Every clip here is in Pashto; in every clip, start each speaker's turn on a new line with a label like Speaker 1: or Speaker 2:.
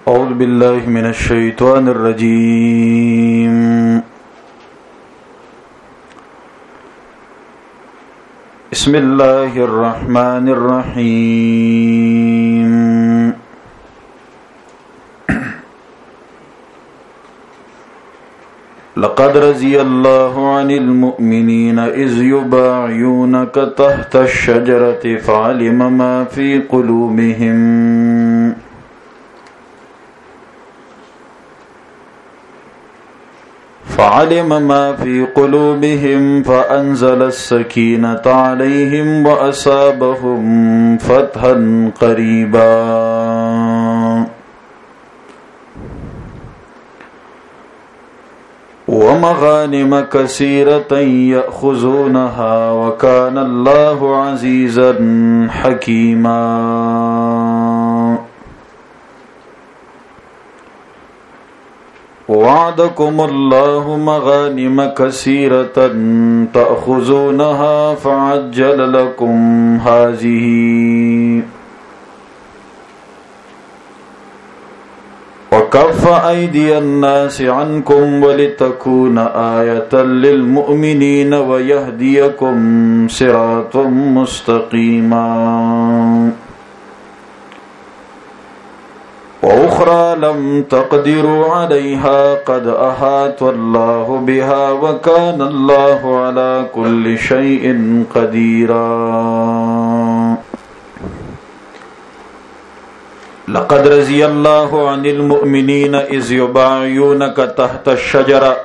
Speaker 1: أعوذ بالله من الشيطان الرجيم. بسم الله الرحمن الرحيم. لقد رضي الله عن المؤمنين إذ يبايعونك تحت الشجرة فعلم ما في قلوبهم فأنزل السكينة عليهم وأصابهم فتحا قريبا ومغانم كثيرة يأخذونها وكان الله عزيزا حكيما. وعدكم الله مغانم كثيرة تأخذونها فعجل لكم هذه وكف أيدي الناس عنكم ولتكون آية للمؤمنين ويهديكم صراطا مستقيما. وأخرى لم تقدروا عليها قد أحاط الله بها وكان الله على كل شيء قديرا. لقد رضي الله عن المؤمنين إذ يبايعونك تحت الشجرة.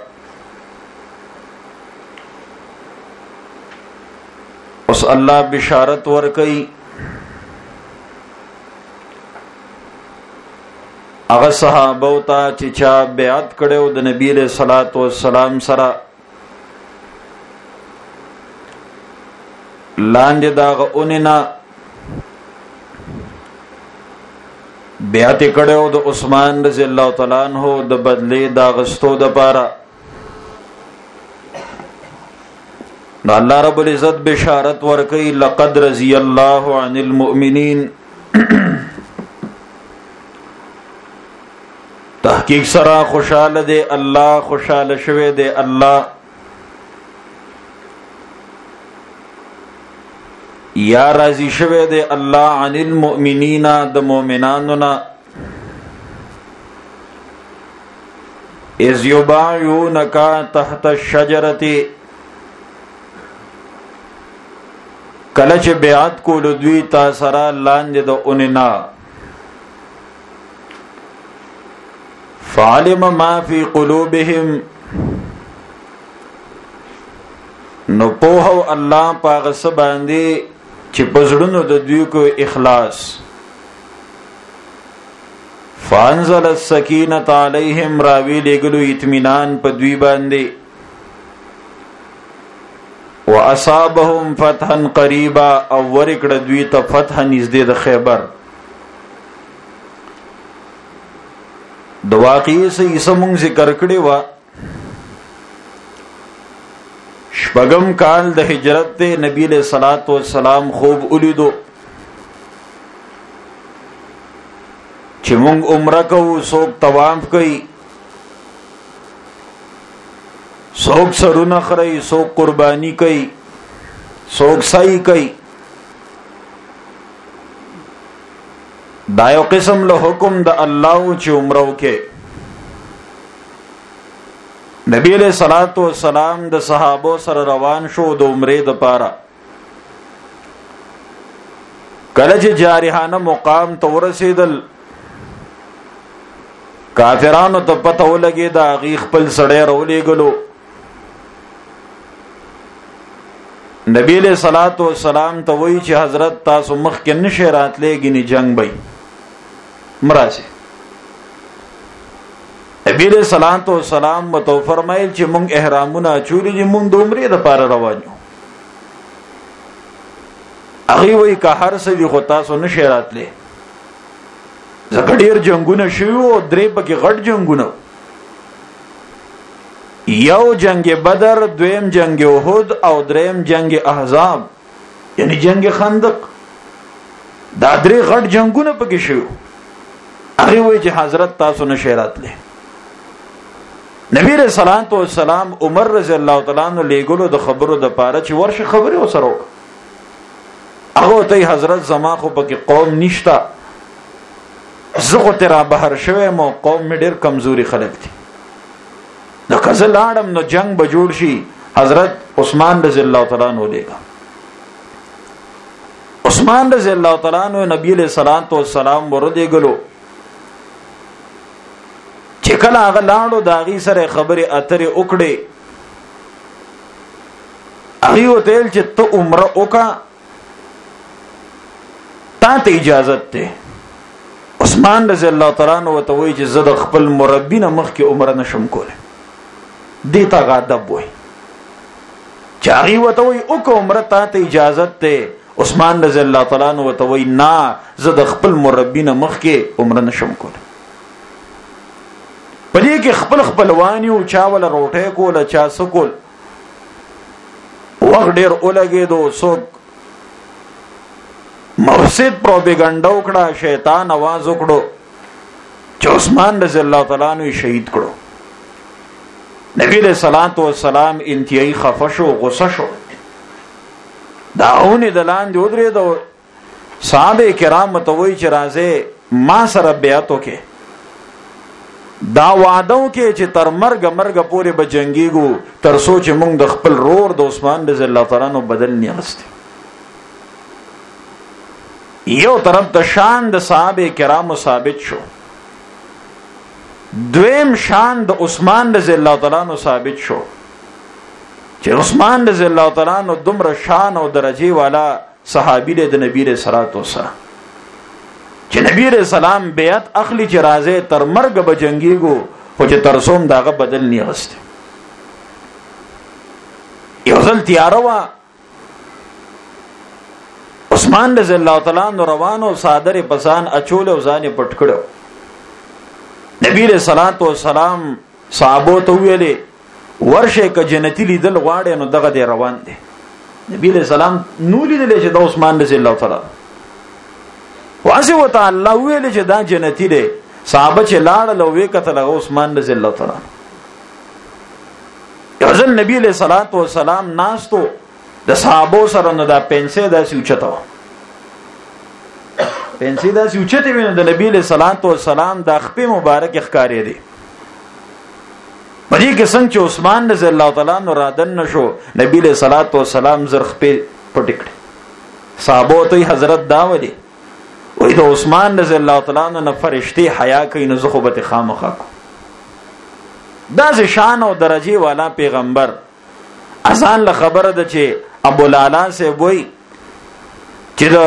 Speaker 1: اس اللہ بشارت ورکئی اغه صحابو ته چې چا بیعت کړو د نبی له صلوات و سلام سره لاندې داغه اونینا بیعت کړو د عثمان رضی الله تعالی عنہ د بدلې دا غستو د پاره نو الله رب العزت بشارت ورکړي لقد رضي الله عن المؤمنين. تحقیق سره خوشاله دی الله، خوشاله شوه دی الله. یا راضی شوه دی الله عن المؤمنین د مؤمنانو نا اذ یبايعونک تحت الشجرة کله چې بیعت کول دوی تا سره لاندې د اونینا فعلم ما في قلوبهم نو پوهو الله پاغه سباندې چې پزړونو د دوی کو اخلاص فانزل السکینه علیهم راوی لګلو اطمینان په دوی باندې واصابهم فتحا قریبا او ورکړه دوی ته فتح نږدې د خیبر. د واقعي سمون ذکر کړي وا شپږم کال د هجرت ته نبی له صلوات و سلام خوب ولیدو چې مونږ عمره کوو، څوک طواف کوي، څوک سرونه خړی، څوک قربانی کوي، څوک سعی کوي. دا یو قسم له حکم د الله چې عمره وکي. نبی علیہ الصلوۃ والسلام د صحابه سره روان شو د عمره د پاره. کله چې جارحانه مقام ته ورسېدل کافرانو ته پته ولګي دا غي خپل سړی راولېګلو. نبی علیہ الصلوۃ والسلام ته وایي چې حضرت تاسو مخ کې نشه راتلېږي نه جنگ بې مراسه. نبی علیہ الصلوۃ والسلام متو فرمایل چې مونږ احرامونه چولې دي، مونږ د عمرې د پاره روان یو. هغه وایي که هر څه وي خو تاسو نشه راتلې. زګډیر جنگونه شوو، درې پکې غټ جنگونه، یو جنگ بدر، دویم جنگ احد او دریم جنگ احزاب یعنی جنگ خندق. دا درې غټ جنگونه پکې شوو. هغه وی چې حضرت تاسو نشئ راتلی. نبی رسول الله والسلام عمر رضی الله تعالی عنہ لګولو د خبرو د پاره چې ورشه خبره وسره وک. هغه ته حضرت زما خو پکې قوم نشتا، زغه تر بهر شوه مو قوم می ډیر کمزوري خلک دي. نو کزه لاړم نو جنگ به جوړ شي. حضرت عثمان رضی الله تعالی عنہ لګا. عثمان رضی الله تعالی عنہ نبی علیہ الصلوۃ والسلام ورته غلو چې کله هغه لاړو داغي سره خبره اترې وکړي. هغه وتل چې ته عمره وکا تا ته اجازه ته. عثمان رضی الله تعالی عنہ وته وی چې زه د خپل مربی نه مخ کې عمره نشم کوله. دیتا غادب وای چې هغه وته وی او کو عمره تا ته اجازه ته. عثمان رضی الله تعالی عنہ وته وی نه زه د خپل مربی نه مخ کې عمره نشم کوله. پدې کې خپل خپلوانی او چاول روټه کوله چا سکول وغ ډیر اولګېدو. څوک مفسد پروپاګاندا وکړه، شیطان आवाज وکړو چې عثمان رضی الله تعالی عنہ شهید کړو. نبی علیہ الصلوۃ والسلام انتهایی خفه شو، غصه شو. داونه دلان دی ودرې دو صحابه کرام متوي چې راځي ما سره بیعت وکړي. دا وعدو کې چې تر مرګ پورې به جنگيګو تر سوچ مونږ د خپل رور د عثمان رضی الله تعالی عنہ بدل نه غسته. یو طرف د شان د صحابه کرامو ثابت شو، دویم شان د عثمان رضی الله تعالی عنہ ثابت شو چې عثمان رضی الله تعالی عنہ دومره شان او درجه والا صحابي دی د نبی رسول الله چې نبی رسول الله بیعت اخلي چې راځي تر مرګ به جنگيګو خو چې تر څوم داغه بدل نه غسته. یو ځل تیارو عثمان رضی الله تعالی عنہ روانو صادر پسان اچول او ځان پټ کړو. نبی رسول الله صحابو ته ویلې ورشه ک جنتی لیدل غواړي نو دغه دی روان دي. نبی رسول الله نو لیدل چې د عثمان رضی الله تعالی واسه وتعالى ویلې چې دا جنتی دی. صحابه چې لاړ لو وې کتل عثمان رضی الله تعالی یو ځل نبی علیہ الصلوۃ والسلام ناستو د صحابو سره نو دا پنسه داسې اوچته پنسه داسې اوچته ویني د نبی علیہ الصلوۃ والسلام د خپې مبارک ښکارې دي. پدې کې څنګه چې عثمان رضی الله تعالی عنہ رادن نشو نبی علیہ الصلوۃ والسلام زرخ په پټکړه. صحابو ته حضرت داولي وې د عثمان رضی الله تعالی عنہ نه فرشتي حیا کوي نو زه خو به خامخا کو. دا شان او درجه والا پیغمبر اذان له خبره ده چې ابو لالا سے وای چې د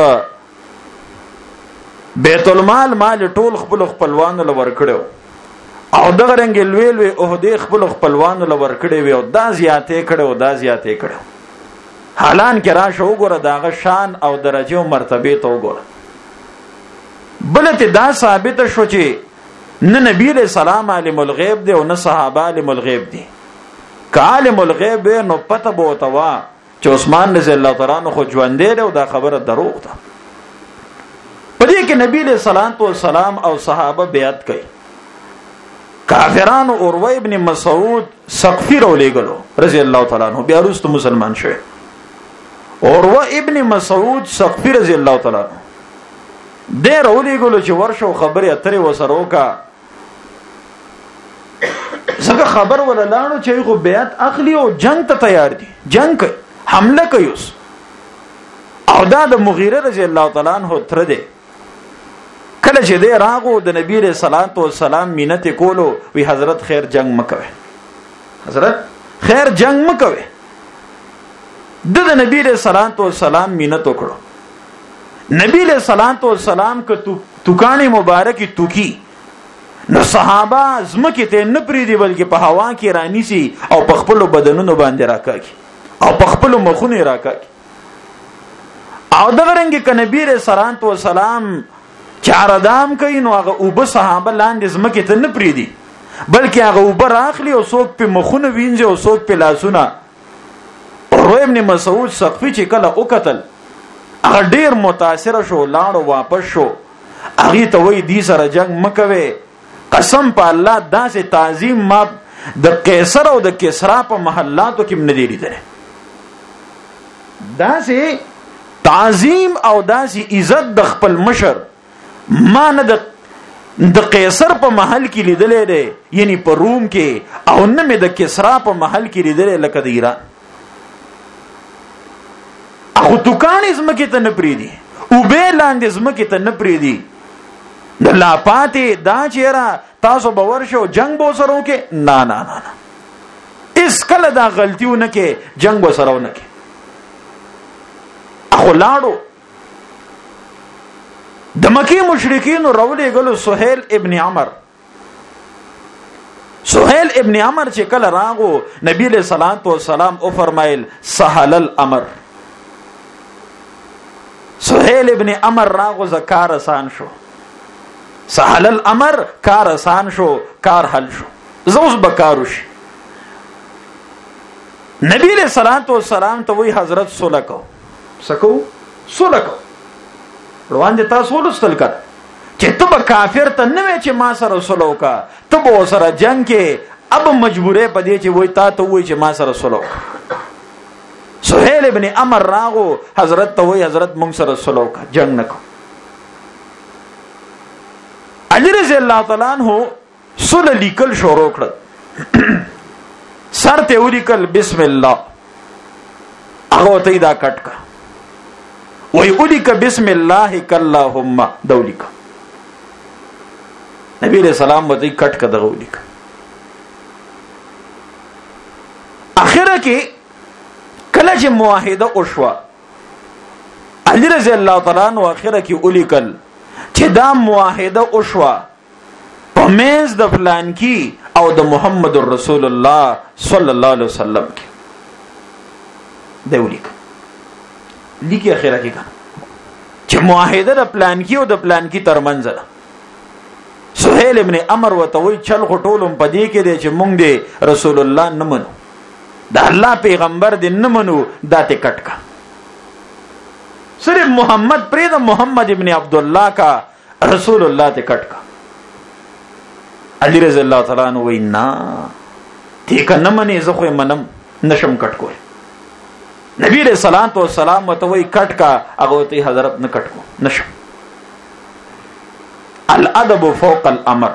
Speaker 1: بیت المال مال ټول خپل خپلوانو لور کړو او دغه رنګ لوی عہده خپل خپلوانو لور کړی وي او دا زیاتې کړو. حالان کې راشه وګوره داغه شان او درجه او مرتبه ته وګوره. بلته دا ثابت شو چې نه نبی علیہ السلام عالم الغیب دی او نه صحابه عالم الغیب دی. که عالم الغیب نو پته بوته وا چې عثمان رضی الله تعالی عنہ خو ژوند دی او دا خبره دروغ ده. پدې کې نبی علیہ الصلوۃ والسلام او صحابه بیعت کوي. کافرانو اوروه ابن مسعود سقفی رو لګلو رضی الله تعالی عنہ بیا وروسته مسلمان شوی. اوروه ابن مسعود سقفی رضی الله تعالی عنہ دیر اولیگلو چې ورشو خبری اتری وسره وکا. زکه خبر ولا لاړو چې خو بیعت اخلي او جنگ ته تیار دي، جنگ کوي، حمله کوي. او دا د مغیره رضی الله تعالی عنہ تر دې کله چې دې راغو د نبی رسول الله والسلام مینت کولو وی حضرت خیر جنگ مکوي، حضرت خیر جنگ مکوي. د نبی رسول الله والسلام مینت وکړو. نبی علیہ الصلوۃ والسلام ک توکانی مبارکی توکی نو صحابه زمکه ته نه پریدي بلکې په هوا کې رانی سي او په خپل بدنونو باندې راکاږي او په خپل مخونه راکاږي. او دغه رنګ ک نبی علیہ الصلوۃ والسلام چاردام کوي نو هغه وب صحابه لاندې زمکه ته نه پریدي بلکې هغه وب راخلی او څوک په مخونه وینځي او څوک په لاسونه. او ابن مسعود سقفی چې کله وکتل هغه ډیر متاثر شو، لاړو واپس شو. هغه ته وای دی سره جنگ مکوي قسم په الله داسې تعظیم ما د قیصر او د کسرا په محلاتو کې نه دی لیدل داسې تعظیم او داسې عزت د خپل مشر ما نه د قیصر په محل کې لیدلې دی یعنی په روم کې او نه مې د کسرا په محل کې لیدلې لکه د ایران اخو توکان زمکه ته نه پریدي او به لاندې زمکه ته نه پریدي د لا پاتې دا چیرې تاسو به ورشو جنگ بو سره کې نه نه نه اس کله دا غلطیونه کې جنگ بو سره نه کې اخو لاړو د مکی مشرکین رولې غلو سهيل ابن عمر سهيل ابن عمر چې کله راغو نبی له صلوات و سلام او فرمایل سهل الامر سهيل ابن عمر راغو زکار آسان شو سهل الامر کار آسان شو کار حل شو زوس بکاروش نبی له صلوات و سلام ته وی حضرت سولکو سکو سولکو روان دي تاسو ولستل کړه چې ته به کافر ته نه وې چې ما سره سلو کا ته به سره جنگ کې اب مجبورې پدې چې وای تا ته وای چې ما سره سلو سهيل ابن عمر راغو حضرت ته وای حضرت مونږ سره سلو کا جنگ نکو علي رضی الله تعالی عنہ سل لیکل شروع کړ سر ته ولیکل بسم الله هغه ته دا کټ کا وی اولیک بسم الله کاللهم دولیک نبی علیہ السلام وتی کټ کا دغه اولیک اخره کې کله چې موحده اوشوا علی رضی الله تعالی عنہ اخره کې اولیکل چې دا موحده اوشوا په میز د فلان کې او د محمد رسول الله صلی الله علیه وسلم کې دی اولیک لیکي اخره کې کنه چې معاهده د پلان کې او د پلان کې ترمنځ ده سهيل ابن عمر وتوي چل غټولم پدې کې دی چې مونږ دې رسول الله نه منو د الله پیغمبر دې نه منو دا ته کټ کا صرف محمد پرې د محمد ابن عبد الله کا رسول الله ته کټ کا علي رضی الله تعالی عنہ وینا ته کنه منی زه خو منم نشم کټ کول نبی علیہ الصلوۃ والسلام وتوي کټ کا هغه ته حضرت نه کټ کو نشم الادب فوق الامر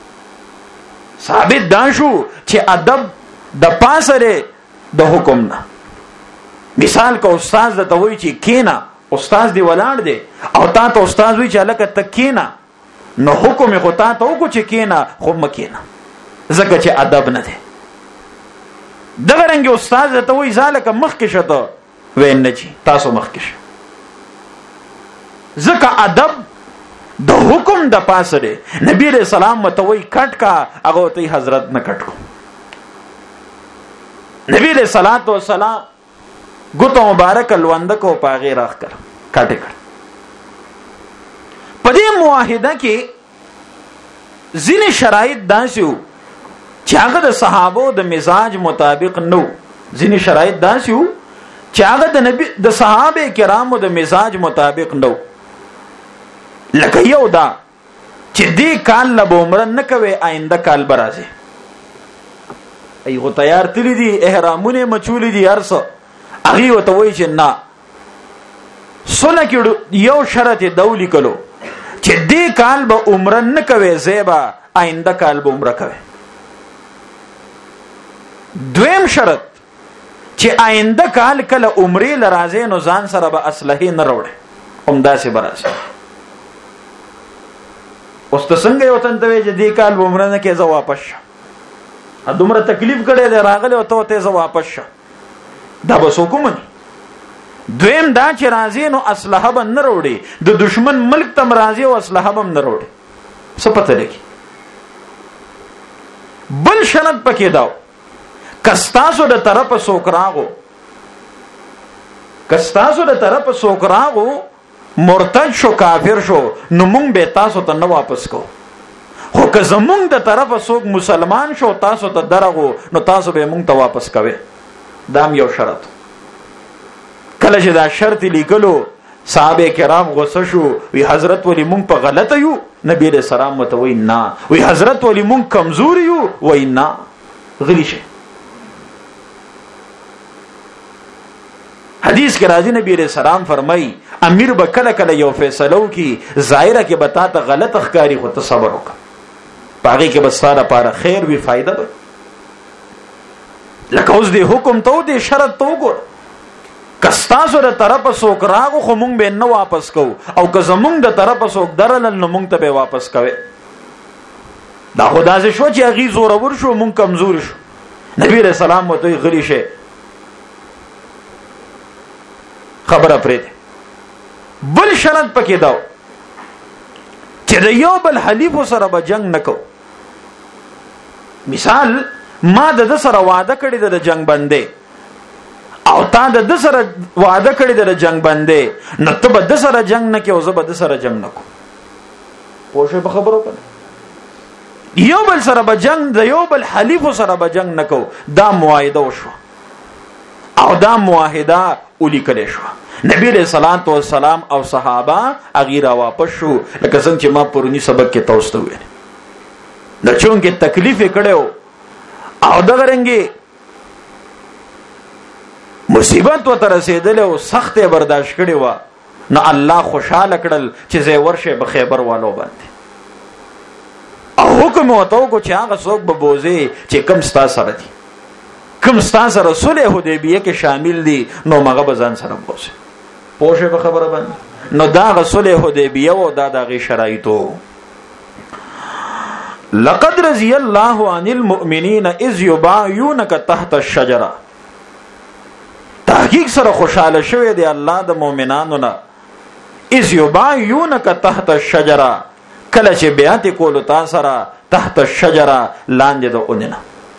Speaker 1: ثابت دا شو چې ادب د پاسره د حکم نه مثال کو استاد د توي چې کینا استاد دی ولاړ دی او تا ته استاد وی چې لکه تکینا نو حکم خو تا ته وکړو چې کینا خو مکینا زکه چې ادب نه دی دغه رنګ استاد ته وی ځاله مخ کې شته وین نه چی تاسو مخ کې شه زکه ادب د حکم د پاسه دی نبی رسول سلام متوي کټ کا هغه ته حضرت نه کټ کو نبی رسول صلوات و سلام ګوتو مبارک الوند کو پاغه راخ کړ کټ کړ په دې معاهده کې ځینې شرایط داسې چې هغه د صحابو د مزاج مطابق نو ځینې شرایط داسې وو چې هغه د نبی د صحابه کرامو د مزاج مطابق نو لکه یو دا چې دې کال له عمره نه کوي آینده کال برازي ایغه تیار تللی دي احرامونه مچولې دي ارسه هغه وته وای چې نه سونه کې یو شرط دولی کلو چې دې کال به عمره نه کوي زیبا آینده کال به عمره کوي دویم شرط چې آینده کال کله عمره لرازه نو ځان سره به اسلحه نه وروړي همدا سي براسه اوس ته څنګه یو تن ته چې دې کال عمره نه کې زه واپس شه دومره تکلیف کړي دی راغله او ته زه واپس شه دا به سوکومني دویم دا چې راځي نو اسلحه به نه وروړي د دشمن ملک تم راځي او اسلحه به نه وروړي څه پته لګي بل شرط پکې داو کستاسو د طرف سوکراغو مرتد شو کافر شو نو مونږ به تاسو ته نه واپس کو خو که زمونږ د طرف سوک مسلمان شو تاسو ته درغو نو تاسو به مونږ ته واپس کوي دام یو شرط کله چې دا شرط لیکلو صحابه کرام غوسه شو وی حضرت ولی مونږ په غلطه یو نبی رسول سلام متوي نه وی حضرت ولی مونږ کمزور یو وای نه غلی شه حدیث کې راځي نبی رسول سلام فرمای امیر به کله کله یو فیصلو کی ظاهره کې بتا ته غلط اخکاری خو ته صبر وکړه باقي کې بس ساره پاره خیر وی فائدہ به لکه اوس دی حکم ته دی شرط ته وګور کستا سره طرف سوک راغو خو مونږ به نه واپس کو او که زمونږ د طرف سوک درل نو مونږ ته به واپس کوي دا خدا سے شو چې اغي زور ور شو مونږ کمزور شو نبی رسول الله متوي غلی شه خبره پرې بل شرط پکې داو چې د یو بل حلیف سره به جنگ نکو مثال ما د سره وعده کړی د جنگ بندې او تا د سره وعده کړی د جنگ بندې نو ته به د سره جنگ نه کې او زه به د سره جنگ نکو پوښې په خبرو کنه یو بل سره به جنگ د یو بل حلیف سره به جنگ نکو دا معاهده وشو او دا معاهده اولی کړی شو نبی علیہ الصلوۃ والسلام او صحابه اغیرا واپس شو لکه څنګه چې ما پرونی سبق کې تاسو ته ویل د چون کې تکلیف کړو او دا غرنګي مصیبت و تر رسیدل او سخت برداشت کړي وا نو الله خوشاله کړل چې زه ورشه به خیبر والو باندې او حکم وته کو چې هغه څوک به بوزي چې کم ستا سره دي کم ستا سره صلح حدیبیه کې شامل دي نو مغه بزن سره بوزي پوښه به خبره باندې نو دا صلح حدیبیه او دا دغه شرایطو لقد رضي الله عن المؤمنين اذ يبايعونك تحت الشجره تحقیق سره خوشاله شوی دی الله د مؤمنانو نه اذ يبايعونك تحت الشجره کله چې بیعت کول تا سره تحت الشجره لاندې د اوننه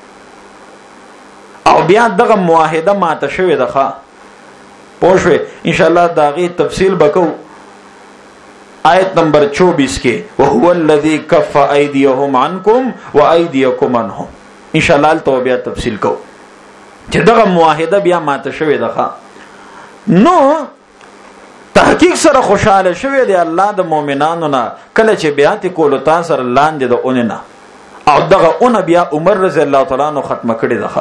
Speaker 1: او بیا دغه معاهده ماته شوی ده ښا پوښوي ان شاء الله داغي تفصیل وکړو آیت نمبر 24 کې وهو الذي كف ايديهم عنكم وايديكم عنهم ان شاء الله ته بیا تفصیل کو چې دغه معاهده بیا ماته شوی ده نو تحقیق سره خوشاله شوی دی الله د مؤمنانو نه کله چې بیعت کول تا سره لاندې د اوننه او دغه اون بیا عمر رضی الله تعالی عنہ ختم کړی ده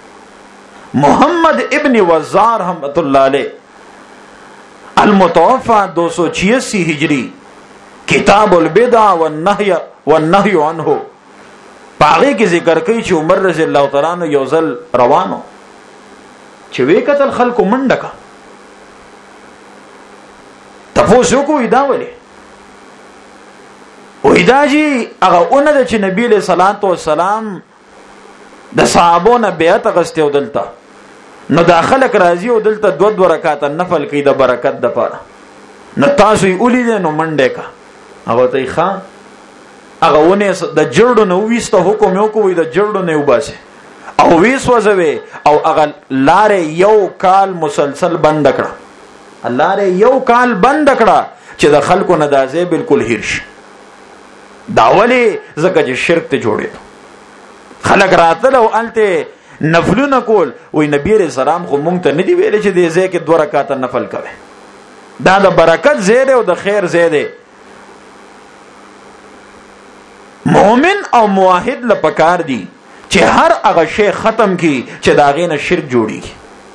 Speaker 1: محمد ابن وزار رحمت الله علیه المتوفى 286 ہجری کتاب البدع والنهي عنه پاغه کې ذکر کوي چې عمر رضی الله تعالی عنہ یو ځل روانو چې وی قتل خلکو منډه کا تاسو کوی دا ولې وېدا جی هغه اونې چې نبی له صلوات و سلام د صحابونو بیعت غسته ودلته نو داخله راځي او دلته دو رکعات نفل کوي د برکت د پاره نو تاسو یې اولیدل نو منډه کا هغه ته ښا هغه ونه د جړډو نو وېسته حکم یو کوی د جړډو نه وباسه او وېس وځوي او هغه لارې یو کال مسلسل بند کړه الله ر یو کال بند کړه چې د خلکو ندازه بالکل هیرش داولی زکه چې شرک ته جوړې خلک راتل او الته نفلونه کول وې نبی رسول الله خو مونږ ته ندی ویل چې دې ځکه 2 رکعات نفل کوي دا د برکت زیاده او د خیر زیاده مؤمن او موحد لپاره دي چې هر هغه شی ختم کی چې دا غینه شرک جوړیږي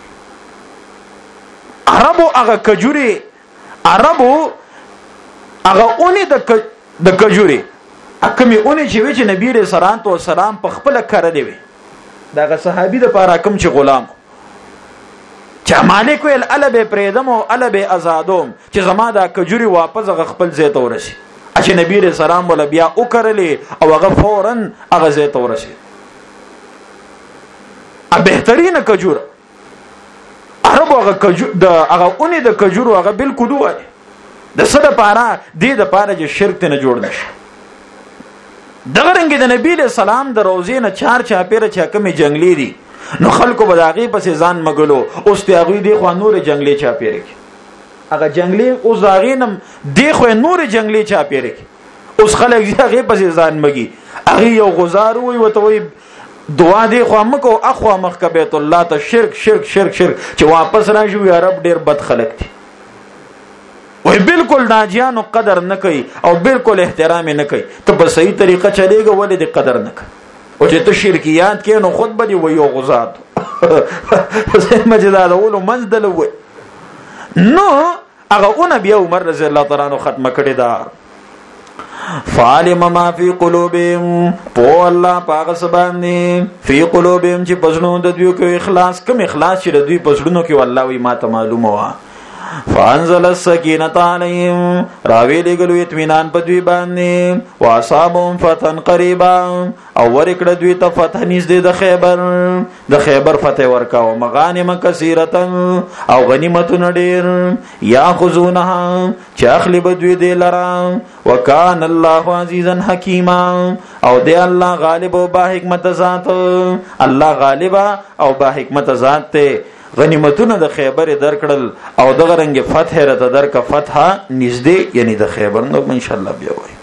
Speaker 1: عربو هغه کجوري عربو هغه اونې د کجوري اکمه اونې چې وی چې نبی رسول الله سلام په خپل کړه دی دا صحابي د پاره کوم چې غلام چې مالک ویل الب پریدم او الب آزادوم چې زما دا کجوري واپس خپل ځای ته ورسي چې نبی رسول الله ول بیا وکړلې او هغه فورن هغه ځای ته ورسي ا بهترینه کجوره عربو هغه د هغه اونې د کجورو هغه بالکل وای د صد پاره د پاره چې شرک ته نه جوړ نشي دغه رنګ د نبی له سلام د روزې نه 4 چاپیره چا کمی جنگلی دي نو خلکو بداغي پسې ځان مګلو اوس ته هغه دی خو نور جنگلی چاپیره کی هغه جنگلی او زاغینم دی خو نور جنگلی چاپیره کی اوس خلک هغه پسې ځان مګي هغه یو غزار وي وتوي دعا دی خو مکو اخو مخ بیت الله ته شرک چې واپس راشي یا رب ډیر بد خلک دي وای بالکل ناجیانو قدر نه کوي او بالکل احترام نه کوي. ته په صحیح طریقه چلےګه ولې د قدر نه کوي؟ او چې ته شرکیات کې نو خود به دی ویو غزاد مجداد اولو منزل وي. نو هغه اون بیا عمر رضی الله تعالی عنہ ختم کړی دا فعلم ما فی قلوبهم پو الله پاک سبحانه فی قلوبهم چې پزړو د دوی کې اخلاص کم اخلاص چې د دوی پزړو کې والله وی ما ته معلومه وا فانزل السکینه علیهم راوی لګلو اطمینان په دوی باندې واصابهم فتح قریبا او ورکړه دوی ته فتح نږدې د خیبر فتح ورکاو مغانم کثیره او غنیمتونه ډیر یاخذونها چې اخلی به دوی دی لرا وکان الله عزیزا حکیما او دی الله غالب او با حکمت ذات. الله غالب او با حکمت ذات ته غنیمتونه د خیبر درکړل او دغه رنګ فتح رته درک فتح نږدې یعنی د خیبر نو ان شاء الله بیا وای.